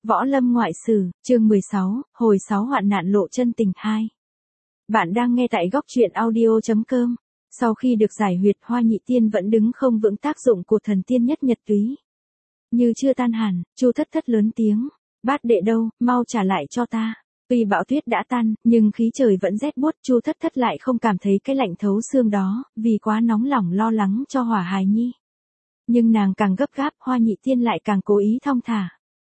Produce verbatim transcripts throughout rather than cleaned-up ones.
Võ Lâm Ngoại Sử, chương mười sáu, hồi sáu hoạn nạn lộ chân tình hai. Bạn đang nghe tại góc truyện audio chấm com. Sau khi được giải huyệt, Hoa Nhị Tiên vẫn đứng không vững tác dụng của thần tiên nhất nhật túy. Như chưa tan hẳn, Chu Thất Thất lớn tiếng, bát đệ đâu, mau trả lại cho ta. Tuy bão tuyết đã tan, nhưng khí trời vẫn rét buốt, Chu Thất Thất lại không cảm thấy cái lạnh thấu xương đó, vì quá nóng lòng lo lắng cho Hỏa Hài Nhi. Nhưng nàng càng gấp gáp, Hoa Nhị Tiên lại càng cố ý thong thả.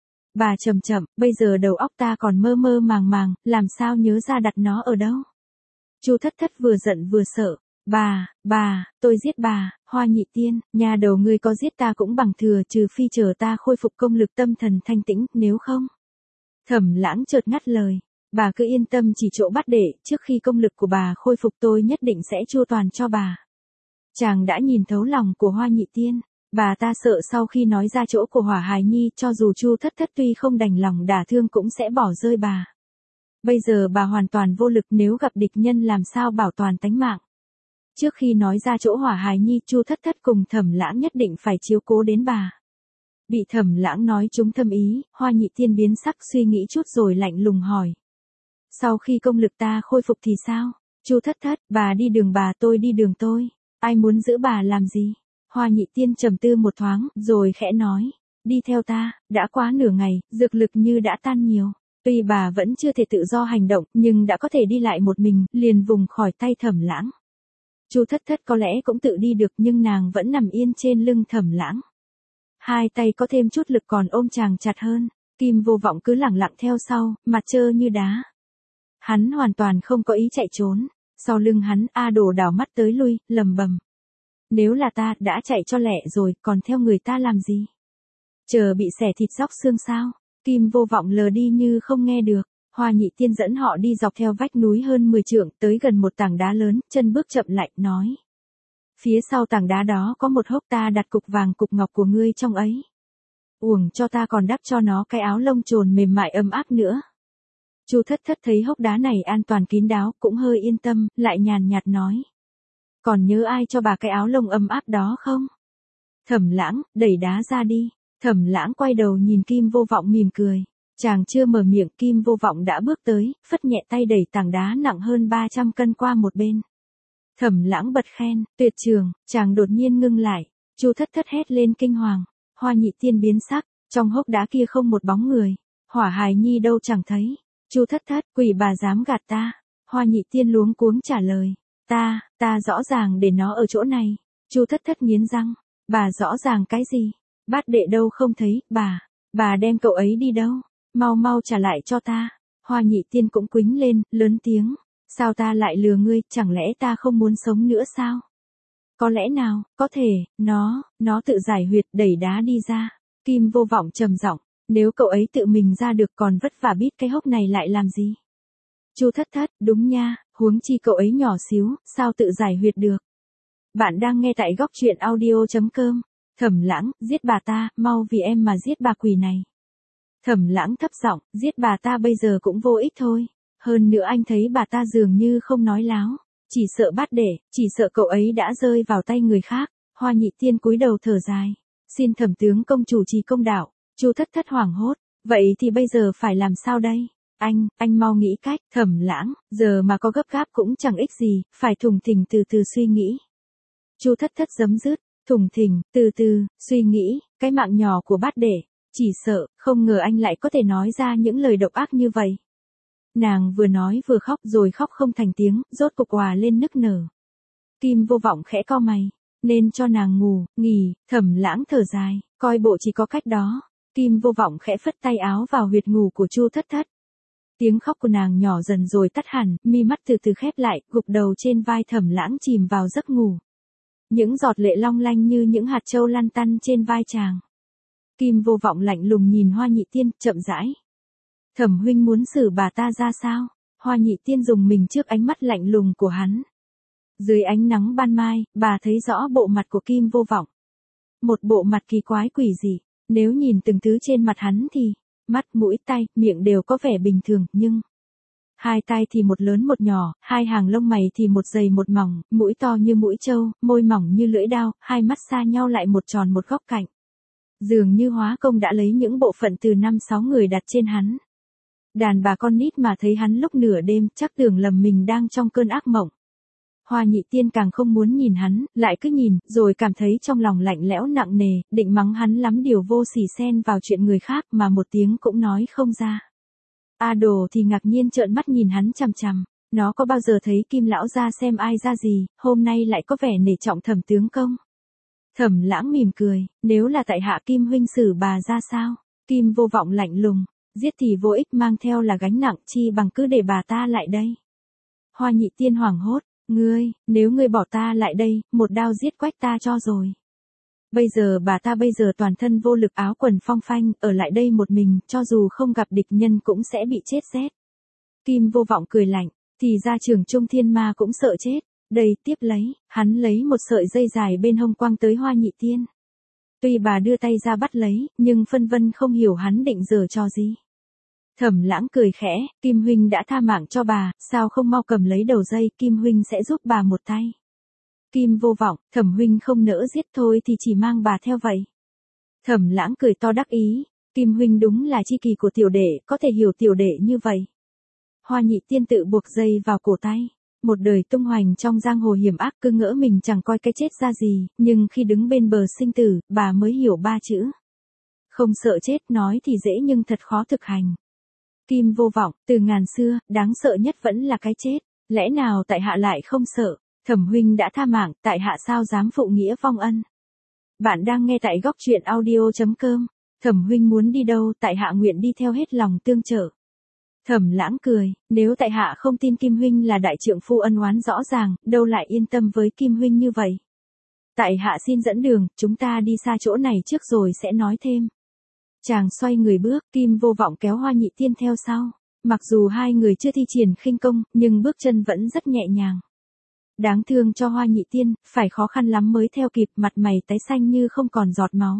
Bà chậm chậm, bây giờ đầu óc ta còn mơ mơ màng màng, làm sao nhớ ra đặt nó ở đâu. Chu Thất Thất vừa giận vừa sợ, bà, bà, tôi giết bà, Hoa Nhị Tiên, nhà đầu ngươi có giết ta cũng bằng thừa, trừ phi chờ ta khôi phục công lực tâm thần thanh tĩnh, nếu không. Thẩm Lãng chợt ngắt lời, bà cứ yên tâm chỉ chỗ bắt đệ, trước khi công lực của bà khôi phục tôi nhất định sẽ chu toàn cho bà. Chàng đã nhìn thấu lòng của Hoa Nhị Tiên. Bà ta sợ sau khi nói ra chỗ của Hỏa Hài Nhi, cho dù Chu Thất Thất tuy không đành lòng đả thương cũng sẽ bỏ rơi bà. Bây giờ bà hoàn toàn vô lực, nếu gặp địch nhân làm sao bảo toàn tánh mạng. Trước khi nói ra chỗ Hỏa Hài Nhi, Chu Thất Thất cùng Thẩm Lãng nhất định phải chiếu cố đến bà. Bị Thẩm Lãng nói trúng thâm ý, Hoa Nhị Tiên biến sắc, suy nghĩ chút rồi lạnh lùng hỏi. Sau khi công lực ta khôi phục thì sao? Chu Thất Thất, bà đi đường bà, tôi đi đường tôi. Ai muốn giữ bà làm gì? Hoa Nhị Tiên trầm tư một thoáng, rồi khẽ nói, đi theo ta, đã quá nửa ngày, dược lực như đã tan nhiều. Tuy bà vẫn chưa thể tự do hành động, nhưng đã có thể đi lại một mình, liền vùng khỏi tay Thẩm Lãng. Chu Thất Thất có lẽ cũng tự đi được, nhưng nàng vẫn nằm yên trên lưng Thẩm Lãng. Hai tay có thêm chút lực còn ôm chàng chặt hơn, Kim Vô Vọng cứ lẳng lặng theo sau, mặt trơ như đá. Hắn hoàn toàn không có ý chạy trốn, sau lưng hắn A Đồ đảo mắt tới lui, lầm bầm. Nếu là ta, đã chạy cho lẹ rồi, còn theo người ta làm gì? Chờ bị xẻ thịt róc xương sao? Kim Vô Vọng lờ đi như không nghe được. Hoa Nhị Tiên dẫn họ đi dọc theo vách núi hơn mười trượng, tới gần một tảng đá lớn, chân bước chậm lại, nói. Phía sau tảng đá đó có một hốc, ta đặt cục vàng cục ngọc của ngươi trong ấy. Uổng cho ta còn đắp cho nó cái áo lông trồn mềm mại ấm áp nữa. Chu Thất Thất thấy hốc đá này an toàn kín đáo, cũng hơi yên tâm, lại nhàn nhạt nói. Còn nhớ ai cho bà cái áo lông ấm áp đó không? Thẩm Lãng, đẩy đá ra đi. Thẩm Lãng quay đầu nhìn Kim Vô Vọng mỉm cười. Chàng chưa mở miệng, Kim Vô Vọng đã bước tới, phất nhẹ tay đẩy tảng đá nặng hơn ba trăm cân qua một bên. Thẩm Lãng bật khen, tuyệt trường, chàng đột nhiên ngưng lại. Chu Thất Thất hét lên kinh hoàng. Hoa Nhị Tiên biến sắc, trong hốc đá kia không một bóng người. Hỏa Hài Nhi đâu chẳng thấy. Chu Thất Thất, quỷ bà dám gạt ta. Hoa Nhị Tiên luống cuống trả lời. Ta, ta rõ ràng để nó ở chỗ này. Chu Thất Thất nghiến răng. Bà rõ ràng cái gì? Bát đệ đâu không thấy, bà. Bà đem cậu ấy đi đâu? Mau mau trả lại cho ta. Hoa Nhị Tiên cũng quýnh lên, lớn tiếng. Sao ta lại lừa ngươi, chẳng lẽ ta không muốn sống nữa sao? Có lẽ nào, có thể, nó, nó tự giải huyệt, đẩy đá đi ra. Kim Vô Vọng trầm giọng. Nếu cậu ấy tự mình ra được còn vất vả bít cái hốc này lại làm gì? Chu Thất Thất, đúng nha, huống chi cậu ấy nhỏ xíu, sao tự giải huyệt được. Bạn đang nghe tại góc truyện audio chấm com. Thẩm Lãng, giết bà ta, mau vì em mà giết bà quỷ này. Thẩm Lãng thấp giọng, giết bà ta bây giờ cũng vô ích thôi. Hơn nữa anh thấy bà ta dường như không nói láo. Chỉ sợ bát đệ, chỉ sợ cậu ấy đã rơi vào tay người khác. Hoa Nhị Tiên cúi đầu thở dài. Xin Thẩm tướng công chủ trì công đạo. Chu Thất Thất hoảng hốt. Vậy thì bây giờ phải làm sao đây? Anh, anh mau nghĩ cách. Thẩm Lãng, giờ mà có gấp gáp cũng chẳng ích gì, phải thùng thình từ từ suy nghĩ. Chu Thất Thất giấm dứt, thùng thình, từ từ, suy nghĩ, cái mạng nhỏ của bát đệ, chỉ sợ, không ngờ anh lại có thể nói ra những lời độc ác như vậy. Nàng vừa nói vừa khóc, rồi khóc không thành tiếng, rốt cục òa lên nức nở. Kim Vô Vọng khẽ cau mày, nên cho nàng ngủ, nghỉ. Thẩm Lãng thở dài, coi bộ chỉ có cách đó. Kim Vô Vọng khẽ phất tay áo vào huyệt ngủ của Chu Thất Thất. Tiếng khóc của nàng nhỏ dần rồi tắt hẳn, mi mắt từ từ khép lại, gục đầu trên vai Thẩm Lãng chìm vào giấc ngủ. Những giọt lệ long lanh như những hạt châu lăn tăn trên vai chàng. Kim Vô Vọng lạnh lùng nhìn Hoa Nhị Tiên, chậm rãi. Thẩm huynh muốn xử bà ta ra sao? Hoa Nhị Tiên dùng mình trước ánh mắt lạnh lùng của hắn. Dưới ánh nắng ban mai, bà thấy rõ bộ mặt của Kim Vô Vọng. Một bộ mặt kỳ quái quỷ dị. Nếu nhìn từng thứ trên mặt hắn thì, mắt, mũi, tai, miệng đều có vẻ bình thường, nhưng hai tai thì một lớn một nhỏ, hai hàng lông mày thì một dày một mỏng, mũi to như mũi trâu, môi mỏng như lưỡi dao, hai mắt xa nhau lại một tròn một góc cạnh. Dường như hóa công đã lấy những bộ phận từ năm sáu người đặt trên hắn. Đàn bà con nít mà thấy hắn lúc nửa đêm chắc tưởng lầm mình đang trong cơn ác mộng. Hoa Nhị Tiên càng không muốn nhìn hắn, lại cứ nhìn, rồi cảm thấy trong lòng lạnh lẽo nặng nề, định mắng hắn lắm điều vô sỉ xen vào chuyện người khác mà một tiếng cũng nói không ra. A Đồ thì ngạc nhiên trợn mắt nhìn hắn chằm chằm, nó có bao giờ thấy Kim lão gia xem ai ra gì, hôm nay lại có vẻ nể trọng Thẩm tướng công. Thẩm Lãng mỉm cười, nếu là tại hạ Kim huynh xử bà ra sao? Kim Vô Vọng lạnh lùng, giết thì vô ích, mang theo là gánh nặng, chi bằng cứ để bà ta lại đây. Hoa Nhị Tiên hoảng hốt, ngươi, nếu ngươi bỏ ta lại đây, một đao giết quách ta cho rồi. Bây giờ bà ta bây giờ toàn thân vô lực, áo quần phong phanh, ở lại đây một mình, cho dù không gặp địch nhân cũng sẽ bị chết rét. Kim Vô Vọng cười lạnh, thì ra Trường Trung Thiên Ma cũng sợ chết. Đây, tiếp lấy, hắn lấy một sợi dây dài bên hông quăng tới Hoa Nhị Tiên. Tuy bà đưa tay ra bắt lấy, nhưng phân vân không hiểu hắn định giở trò gì. Thẩm Lãng cười khẽ, Kim huynh đã tha mạng cho bà, sao không mau cầm lấy đầu dây, Kim huynh sẽ giúp bà một tay. Kim Vô Vọng, Thẩm huynh không nỡ giết thôi thì chỉ mang bà theo vậy. Thẩm Lãng cười to đắc ý, Kim huynh đúng là tri kỷ của tiểu đệ, có thể hiểu tiểu đệ như vậy. Hoa Nhị Tiên tự buộc dây vào cổ tay. Một đời tung hoành trong giang hồ hiểm ác, cứ ngỡ mình chẳng coi cái chết ra gì, nhưng khi đứng bên bờ sinh tử, bà mới hiểu ba chữ. Không sợ chết, nói thì dễ nhưng thật khó thực hành. Kim Vô Vọng, từ ngàn xưa, đáng sợ nhất vẫn là cái chết, lẽ nào tại hạ lại không sợ? Thẩm huynh đã tha mạng, tại hạ sao dám phụ nghĩa vong ân. Bạn đang nghe tại góc truyện audio chấm com. Thẩm huynh muốn đi đâu, tại hạ nguyện đi theo hết lòng tương trợ. Thẩm Lãng cười, nếu tại hạ không tin Kim huynh là đại trượng phu ân oán rõ ràng, đâu lại yên tâm với Kim huynh như vậy. Tại hạ xin dẫn đường, chúng ta đi xa chỗ này trước rồi sẽ nói thêm. Chàng xoay người bước, Kim Vô Vọng kéo Hoa Nhị Tiên theo sau. Mặc dù hai người chưa thi triển khinh công, nhưng bước chân vẫn rất nhẹ nhàng. Đáng thương cho Hoa Nhị Tiên, phải khó khăn lắm mới theo kịp, mặt mày tái xanh như không còn giọt máu.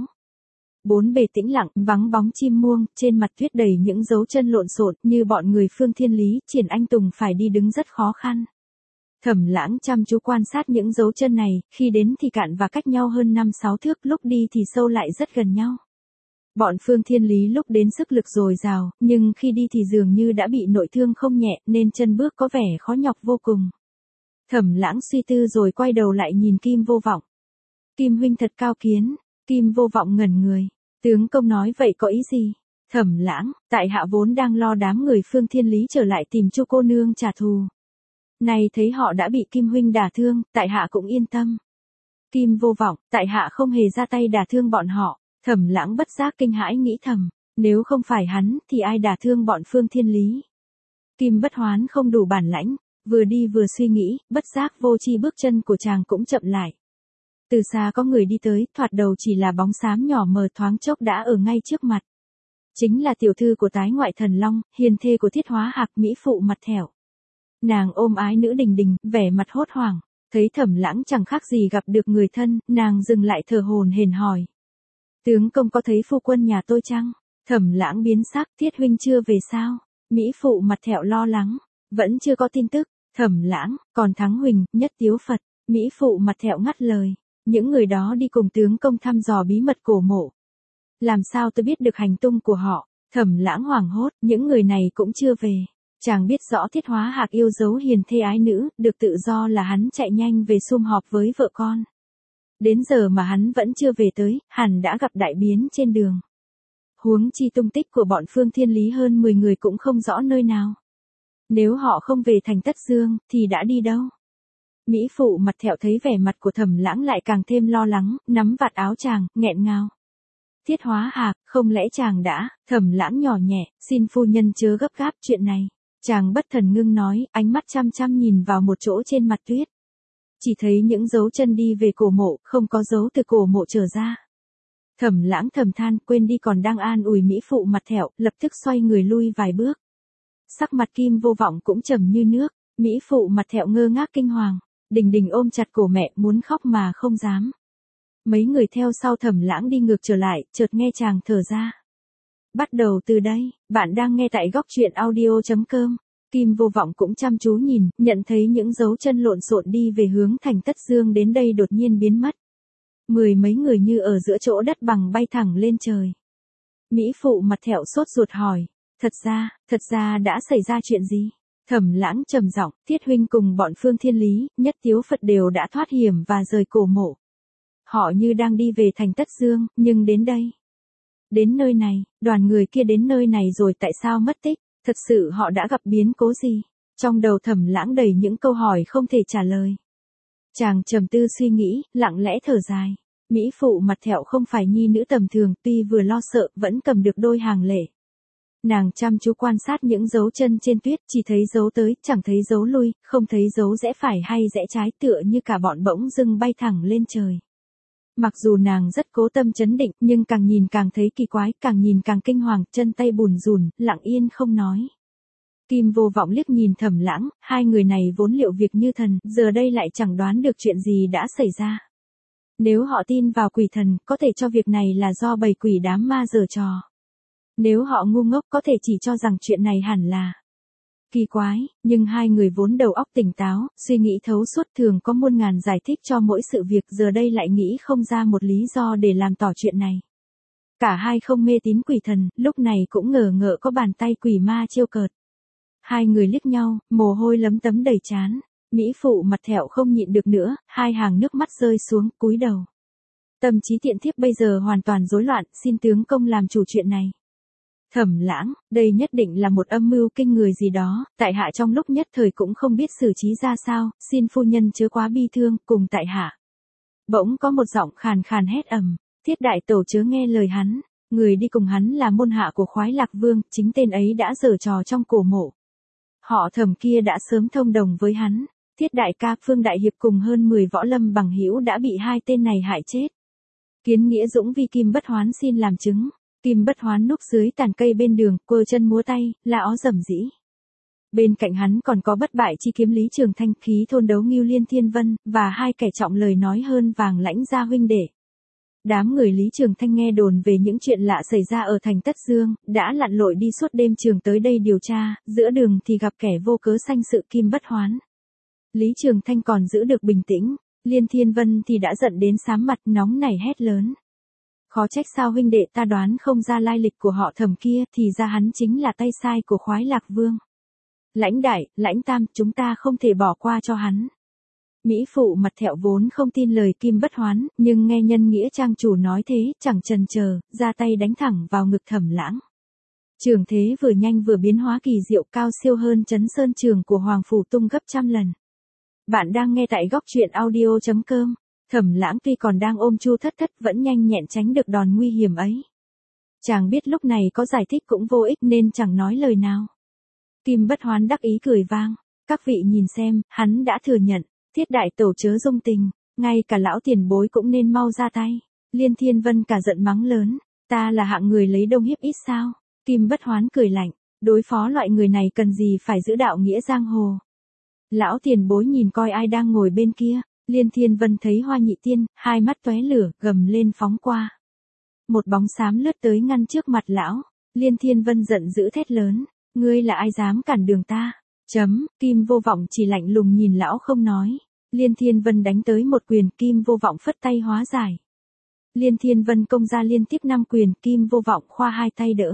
Bốn bề tĩnh lặng, vắng bóng chim muông, trên mặt tuyết đầy những dấu chân lộn xộn, như bọn người Phương Thiên Lý, Triển Anh Tùng phải đi đứng rất khó khăn. Thẩm Lãng chăm chú quan sát những dấu chân này, khi đến thì cạn và cách nhau hơn năm sáu thước, lúc đi thì sâu lại rất gần nhau. Bọn Phương Thiên Lý lúc đến sức lực dồi dào, nhưng khi đi thì dường như đã bị nội thương không nhẹ, nên chân bước có vẻ khó nhọc vô cùng. Thẩm Lãng suy tư rồi quay đầu lại nhìn Kim Vô Vọng. Kim huynh thật cao kiến. Kim Vô Vọng ngẩn người. Tướng công nói vậy có ý gì? Thẩm Lãng, tại hạ vốn đang lo đám người Phương Thiên Lý trở lại tìm Chu cô nương trả thù. Này thấy họ đã bị Kim huynh đả thương, tại hạ cũng yên tâm. Kim Vô Vọng, tại hạ không hề ra tay đả thương bọn họ. Thẩm Lãng bất giác kinh hãi nghĩ thầm, nếu không phải hắn thì ai đả thương bọn Phương Thiên Lý? Kim Bất Hoán không đủ bản lãnh, vừa đi vừa suy nghĩ, bất giác vô tri bước chân của chàng cũng chậm lại. Từ xa có người đi tới, thoạt đầu chỉ là bóng xám nhỏ mờ, thoáng chốc đã ở ngay trước mặt. Chính là tiểu thư của Tái Ngoại Thần Long, hiền thê của Thiết Hóa Hạc, mỹ phụ mặt thẻo. Nàng ôm ái nữ Đình Đình, vẻ mặt hốt hoảng, thấy Thẩm Lãng chẳng khác gì gặp được người thân, nàng dừng lại thở hổn hển hỏi. Tướng công có thấy phu quân nhà tôi chăng? Thẩm Lãng biến sắc, Thiết huynh chưa về sao? Mỹ phụ mặt thẹo lo lắng, vẫn chưa có tin tức. Thẩm Lãng, còn Thắng Huỳnh, Nhất Tiếu Phật. Mỹ phụ mặt thẹo ngắt lời, những người đó đi cùng tướng công thăm dò bí mật cổ mộ. Làm sao tôi biết được hành tung của họ? Thẩm Lãng hoảng hốt, những người này cũng chưa về. Chàng biết rõ Thiết Hóa Hạc yêu dấu hiền thê ái nữ, được tự do là hắn chạy nhanh về sum họp với vợ con. Đến giờ mà hắn vẫn chưa về tới, hẳn đã gặp đại biến trên đường. Huống chi tung tích của bọn Phương Thiên Lý hơn mười người cũng không rõ nơi nào. Nếu họ không về thành Tất Dương, thì đã đi đâu? Mỹ phụ mặt thẹo thấy vẻ mặt của Thẩm Lãng lại càng thêm lo lắng, nắm vạt áo chàng, nghẹn ngào. Thiết Hóa Hạc, không lẽ chàng đã? Thẩm Lãng nhỏ nhẹ, xin phu nhân chớ gấp gáp chuyện này. Chàng bất thần ngưng nói, ánh mắt chăm chăm nhìn vào một chỗ trên mặt tuyết. Chỉ thấy những dấu chân đi về cổ mộ, không có dấu từ cổ mộ trở ra. Thẩm Lãng thầm than, quên đi còn đang an ủi mỹ phụ mặt thẹo, lập tức xoay người lui vài bước. Sắc mặt Kim Vô Vọng cũng trầm như nước, mỹ phụ mặt thẹo ngơ ngác kinh hoàng, Đình Đình ôm chặt cổ mẹ muốn khóc mà không dám. Mấy người theo sau Thẩm Lãng đi ngược trở lại, chợt nghe chàng thở ra. Bắt đầu từ đây, bạn đang nghe tại góc truyện audio chấm com. Kim Vô Vọng cũng chăm chú nhìn, nhận thấy những dấu chân lộn xộn đi về hướng thành Tất Dương đến đây đột nhiên biến mất. Mười mấy người như ở giữa chỗ đất bằng bay thẳng lên trời. Mỹ Phụ mặt thẹo sốt ruột hỏi, thật ra, thật ra đã xảy ra chuyện gì? Thẩm Lãng trầm giọng, Tiết huynh cùng bọn Phương Thiên Lý, Nhất Tiếu Phật đều đã thoát hiểm và rời cổ mộ. Họ như đang đi về thành Tất Dương, nhưng đến đây. Đến nơi này, đoàn người kia đến nơi này rồi tại sao mất tích? Thật sự họ đã gặp biến cố gì? Trong đầu Thẩm Lãng đầy những câu hỏi không thể trả lời. Chàng trầm tư suy nghĩ, lặng lẽ thở dài. Mỹ Phụ mặt thẹo không phải nhi nữ tầm thường, tuy vừa lo sợ, vẫn cầm được đôi hàng lệ. Nàng chăm chú quan sát những dấu chân trên tuyết, chỉ thấy dấu tới, chẳng thấy dấu lui, không thấy dấu rẽ phải hay rẽ trái, tựa như cả bọn bỗng dưng bay thẳng lên trời. Mặc dù nàng rất cố tâm trấn định, nhưng càng nhìn càng thấy kỳ quái, càng nhìn càng kinh hoàng, chân tay bùn rùn, lặng yên không nói. Kim Vô Vọng liếc nhìn Thẩm Lãng, hai người này vốn liệu việc như thần, giờ đây lại chẳng đoán được chuyện gì đã xảy ra. Nếu họ tin vào quỷ thần, có thể cho việc này là do bầy quỷ đám ma giở trò. Nếu họ ngu ngốc, có thể chỉ cho rằng chuyện này hẳn là kỳ quái, nhưng hai người vốn đầu óc tỉnh táo, suy nghĩ thấu suốt, thường có muôn ngàn giải thích cho mỗi sự việc, giờ đây lại nghĩ không ra một lý do để làm tỏ chuyện này. Cả hai không mê tín quỷ thần, lúc này cũng ngờ ngợ có bàn tay quỷ ma trêu cợt. Hai người liếc nhau, mồ hôi lấm tấm đầy trán. Mỹ Phụ mặt thẹo không nhịn được nữa, hai hàng nước mắt rơi xuống, cúi đầu. Tâm trí tiện thiếp bây giờ hoàn toàn rối loạn, xin tướng công làm chủ chuyện này. Thẩm Lãng, đây nhất định là một âm mưu kinh người gì đó, tại hạ trong lúc nhất thời cũng không biết xử trí ra sao, xin phu nhân chớ quá bi thương, cùng tại hạ. Bỗng có một giọng khàn khàn hét ầm, Thiết đại tổ chớ nghe lời hắn, người đi cùng hắn là môn hạ của Khoái Lạc Vương, chính tên ấy đã giở trò trong cổ mộ. Họ Thẩm kia đã sớm thông đồng với hắn, Thiết đại ca, Phương đại hiệp cùng hơn mười võ lâm bằng hữu đã bị hai tên này hại chết. Kiến Nghĩa Dũng vi Kim Bất Hoán xin làm chứng. Kim Bất Hoán núp dưới tàn cây bên đường, quơ chân múa tay, la ó rầm rĩ. Bên cạnh hắn còn có Bất Bại Chi Kiếm Lý Trường Thanh, Khí Thôn Đấu Ngưu Liên Thiên Vân, và hai kẻ trọng lời nói hơn Vàng Lãnh gia huynh đệ. Đám người Lý Trường Thanh nghe đồn về những chuyện lạ xảy ra ở thành Tất Dương, đã lặn lội đi suốt đêm trường tới đây điều tra, giữa đường thì gặp kẻ vô cớ sanh sự Kim Bất Hoán. Lý Trường Thanh còn giữ được bình tĩnh, Liên Thiên Vân thì đã giận đến xám mặt, nóng nảy hét lớn. Khó trách sao huynh đệ ta đoán không ra lai lịch của họ Thẩm kia, thì ra hắn chính là tay sai của Khoái Lạc Vương. Lãnh đại, Lãnh tam, chúng ta không thể bỏ qua cho hắn. Mỹ Phụ mặt thẹo vốn không tin lời Kim Bất Hoán, nhưng nghe nhân nghĩa trang chủ nói thế, chẳng chần chờ, ra tay đánh thẳng vào ngực Thẩm Lãng. Trường thế vừa nhanh vừa biến hóa kỳ diệu, cao siêu hơn Trấn Sơn Trường của Hoàng Phủ Tung gấp trăm lần. Bạn đang nghe tại góc truyện audio chấm com. Thẩm Lãng tuy còn đang ôm Chu Thất Thất, vẫn nhanh nhẹn tránh được đòn nguy hiểm ấy. Chàng biết lúc này có giải thích cũng vô ích nên chẳng nói lời nào. Kim Bất Hoán đắc ý cười vang, các vị nhìn xem, hắn đã thừa nhận, Thiết đại tổ chớ dung tình, ngay cả lão tiền bối cũng nên mau ra tay. Liên Thiên Vân cả giận mắng lớn, ta là hạng người lấy đông hiếp ít sao? Kim Bất Hoán cười lạnh, đối phó loại người này cần gì phải giữ đạo nghĩa giang hồ. Lão tiền bối nhìn coi ai đang ngồi bên kia. Liên Thiên Vân thấy Hoa Nhị Tiên, hai mắt tóe lửa, gầm lên phóng qua. Một bóng xám lướt tới ngăn trước mặt lão. Liên Thiên Vân giận dữ thét lớn, ngươi là ai dám cản đường ta? Chấm, Kim Vô Vọng chỉ lạnh lùng nhìn lão không nói. Liên Thiên Vân đánh tới một quyền, Kim Vô Vọng phất tay hóa giải. Liên Thiên Vân công ra liên tiếp năm quyền, Kim Vô Vọng khoa hai tay đỡ.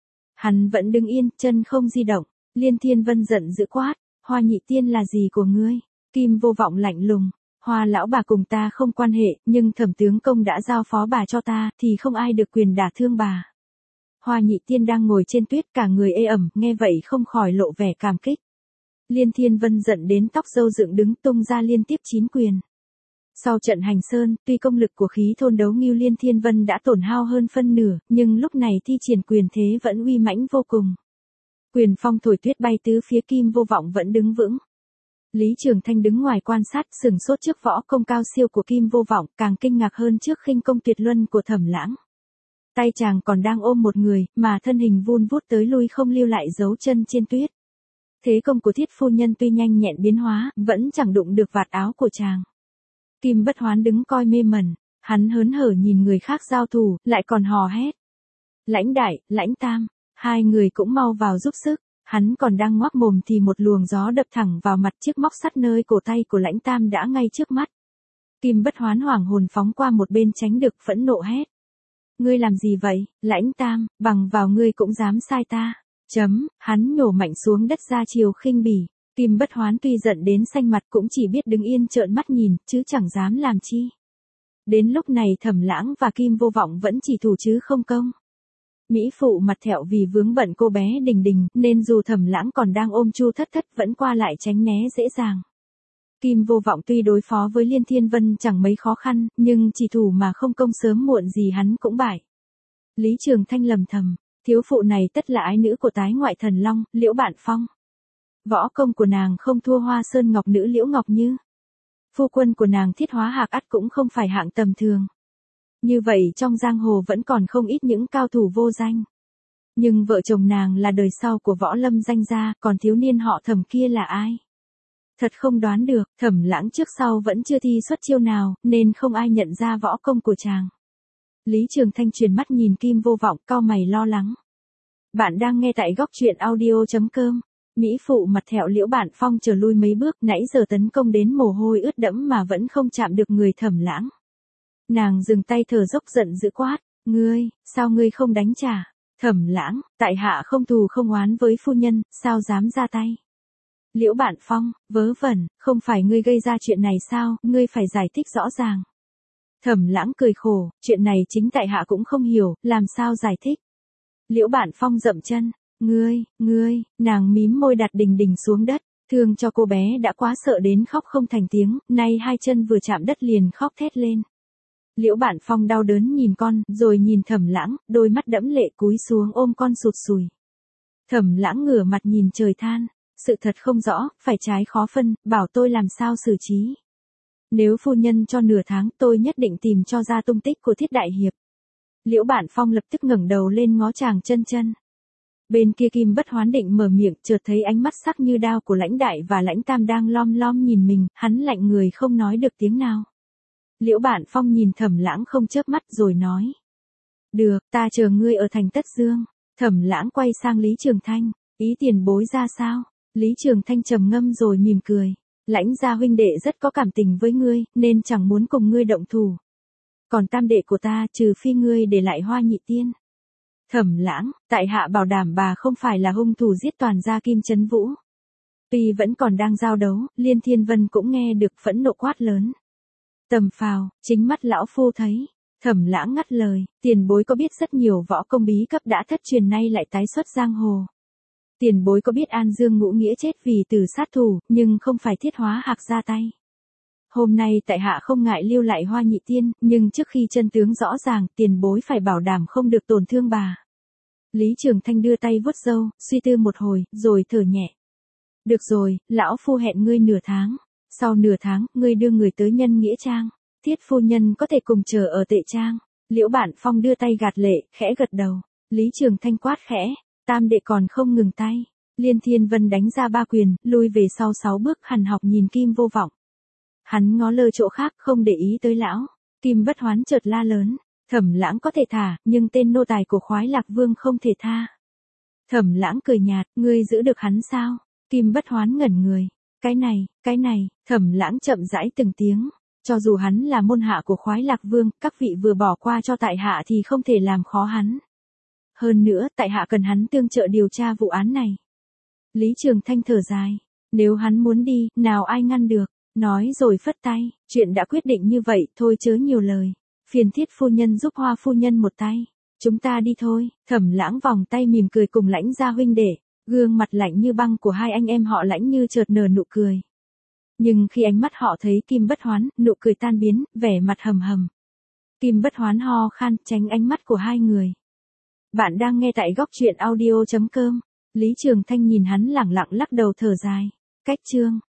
Hắn vẫn đứng yên, chân không di động. Liên Thiên Vân giận dữ quát, Hoa Nhị Tiên là gì của ngươi? Kim Vô Vọng lạnh lùng. Hoa lão bà cùng ta không quan hệ, nhưng Thẩm tướng công đã giao phó bà cho ta, thì không ai được quyền đả thương bà. Hoa Nhị Tiên đang ngồi trên tuyết, cả người ê ẩm, nghe vậy không khỏi lộ vẻ cảm kích. Liên Thiên Vân giận đến tóc râu dựng đứng, tung ra liên tiếp chín quyền. Sau trận hành sơn, tuy công lực của Khí Thôn Đấu Ngưu Liên Thiên Vân đã tổn hao hơn phân nửa, nhưng lúc này thi triển quyền thế vẫn uy mãnh vô cùng. Quyền phong thổi tuyết bay tứ phía, Kim Vô Vọng vẫn đứng vững. Lý Trường Thanh đứng ngoài quan sát, sừng sốt trước võ công cao siêu của Kim Vô Vọng, càng kinh ngạc hơn trước khinh công tuyệt luân của Thẩm Lãng. Tay chàng còn đang ôm một người, mà thân hình vun vút tới lui không lưu lại dấu chân trên tuyết. Thế công của Thiết phu nhân tuy nhanh nhẹn biến hóa, vẫn chẳng đụng được vạt áo của chàng. Kim Bất Hoán đứng coi mê mẩn, hắn hớn hở nhìn người khác giao thủ, lại còn hò hét. Lãnh đại, Lãnh tam, hai người cũng mau vào giúp sức. Hắn còn đang ngoác mồm thì một luồng gió đập thẳng vào mặt, chiếc móc sắt nơi cổ tay của Lãnh tam đã ngay trước mắt. Kim Bất Hoán hoảng hồn phóng qua một bên tránh được, phẫn nộ hét. Ngươi làm gì vậy, Lãnh Tam, bằng vào ngươi cũng dám sai ta. Chấm, hắn nhổ mạnh xuống đất ra chiều khinh bỉ. Kim Bất Hoán tuy giận đến xanh mặt cũng chỉ biết đứng yên trợn mắt nhìn, chứ chẳng dám làm chi. Đến lúc này Thẩm Lãng và Kim Vô Vọng vẫn chỉ thủ chứ không công. Mỹ phụ mặt thẹo vì vướng bận cô bé Đình Đình, nên dù Thẩm Lãng còn đang ôm Chu Thất Thất vẫn qua lại tránh né dễ dàng. Kim Vô Vọng tuy đối phó với Liên Thiên Vân chẳng mấy khó khăn, nhưng chỉ thủ mà không công sớm muộn gì hắn cũng bại. Lý Trường Thanh lầm thầm, thiếu phụ này tất là ái nữ của tái ngoại thần long, Liễu Bạn Phong. Võ công của nàng không thua Hoa Sơn Ngọc nữ Liễu Ngọc Như. Phu quân của nàng Thiết Hóa Hạc ắt cũng không phải hạng tầm thường. Như vậy trong giang hồ vẫn còn không ít những cao thủ vô danh. Nhưng vợ chồng nàng là đời sau của võ lâm danh gia, còn thiếu niên họ Thẩm kia là ai? Thật không đoán được, Thẩm Lãng trước sau vẫn chưa thi xuất chiêu nào, nên không ai nhận ra võ công của chàng. Lý Trường Thanh chuyển mắt nhìn Kim Vô Vọng, cau mày lo lắng. Bạn đang nghe tại góc truyện audio chấm com. Mỹ phụ mặt thẹo Liễu Bạn Phong trở lui mấy bước, nãy giờ tấn công đến mồ hôi ướt đẫm mà vẫn không chạm được người Thẩm Lãng. Nàng dừng tay thở dốc giận dữ quát, ngươi, sao ngươi không đánh trả? Thẩm Lãng, tại hạ không thù không oán với phu nhân, sao dám ra tay? Liễu Bạn Phong, vớ vẩn, không phải ngươi gây ra chuyện này sao, ngươi phải giải thích rõ ràng. Thẩm Lãng cười khổ, chuyện này chính tại hạ cũng không hiểu, làm sao giải thích? Liễu Bạn Phong dậm chân, ngươi, ngươi, nàng mím môi đặt Đình Đình xuống đất, thương cho cô bé đã quá sợ đến khóc không thành tiếng, nay hai chân vừa chạm đất liền khóc thét lên. Liễu Bạn Phong đau đớn nhìn con, rồi nhìn Thẩm Lãng, đôi mắt đẫm lệ cúi xuống ôm con sụt sùi. Thẩm Lãng ngửa mặt nhìn trời than, sự thật không rõ, phải trái khó phân, bảo tôi làm sao xử trí. Nếu phu nhân cho nửa tháng tôi nhất định tìm cho ra tung tích của Thiết Đại Hiệp. Liễu Bạn Phong lập tức ngẩng đầu lên ngó chàng chân chân. Bên kia Kim Bất Hoán định mở miệng, chợt thấy ánh mắt sắc như đao của Lãnh Đại và Lãnh Tam đang lom lom nhìn mình, hắn lạnh người không nói được tiếng nào. Liễu Bạn Phong nhìn Thẩm Lãng không chớp mắt rồi nói. Được, ta chờ ngươi ở thành Tất Dương. Thẩm Lãng quay sang Lý Trường Thanh, ý tiền bối ra sao? Lý Trường Thanh trầm ngâm rồi mỉm cười. Lãnh gia huynh đệ rất có cảm tình với ngươi, nên chẳng muốn cùng ngươi động thủ. Còn tam đệ của ta, trừ phi ngươi để lại Hoa Nhị Tiên. Thẩm Lãng, tại hạ bảo đảm bà không phải là hung thủ giết toàn gia Kim Chấn Vũ. Tuy vẫn còn đang giao đấu, Liên Thiên Vân cũng nghe được phẫn nộ quát lớn. Tầm phào, chính mắt lão phu thấy. Thẩm Lãng ngắt lời, tiền bối có biết rất nhiều võ công bí cấp đã thất truyền nay lại tái xuất giang hồ. Tiền bối có biết An Dương Ngũ Nghĩa chết vì tử sát thủ, nhưng không phải Thiết Hóa Hạc ra tay. Hôm nay tại hạ không ngại lưu lại Hoa Nhị Tiên, nhưng trước khi chân tướng rõ ràng, tiền bối phải bảo đảm không được tổn thương bà. Lý Trường Thanh đưa tay vuốt râu, suy tư một hồi, rồi thở nhẹ. Được rồi, lão phu hẹn ngươi nửa tháng. Sau nửa tháng, ngươi đưa người tới Nhân Nghĩa Trang. Thiết phu nhân có thể cùng chờ ở Tệ Trang. Liễu Bạn Phong đưa tay gạt lệ, khẽ gật đầu. Lý Trường Thanh quát khẽ. Tam đệ còn không ngừng tay. Liên Thiên Vân đánh ra ba quyền, lui về sau sáu bước, hằn học nhìn Kim Vô Vọng. Hắn ngó lơ chỗ khác, không để ý tới lão. Kim Bất Hoán chợt la lớn. Thẩm Lãng có thể thả, nhưng tên nô tài của Khoái Lạc Vương không thể tha. Thẩm Lãng cười nhạt, ngươi giữ được hắn sao? Kim Bất Hoán ngẩn người. Cái này, cái này, Thẩm Lãng chậm rãi từng tiếng. Cho dù hắn là môn hạ của Khoái Lạc Vương, các vị vừa bỏ qua cho tại hạ thì không thể làm khó hắn. Hơn nữa, tại hạ cần hắn tương trợ điều tra vụ án này. Lý Trường Thanh thở dài. Nếu hắn muốn đi, nào ai ngăn được. Nói rồi phất tay, chuyện đã quyết định như vậy, thôi chớ nhiều lời. Phiền Thiết phu nhân giúp Hoa phu nhân một tay. Chúng ta đi thôi. Thẩm Lãng vòng tay mỉm cười cùng Lãnh gia huynh đệ. Gương mặt lạnh như băng của hai anh em họ Lãnh như chợt nở nụ cười. Nhưng khi ánh mắt họ thấy Kim Bất Hoán, nụ cười tan biến, vẻ mặt hầm hầm. Kim Bất Hoán ho khan, tránh ánh mắt của hai người. Bạn đang nghe tại góc truyện audio chấm com. Lý Trường Thanh nhìn hắn lẳng lặng lắc đầu thở dài. Cách chương.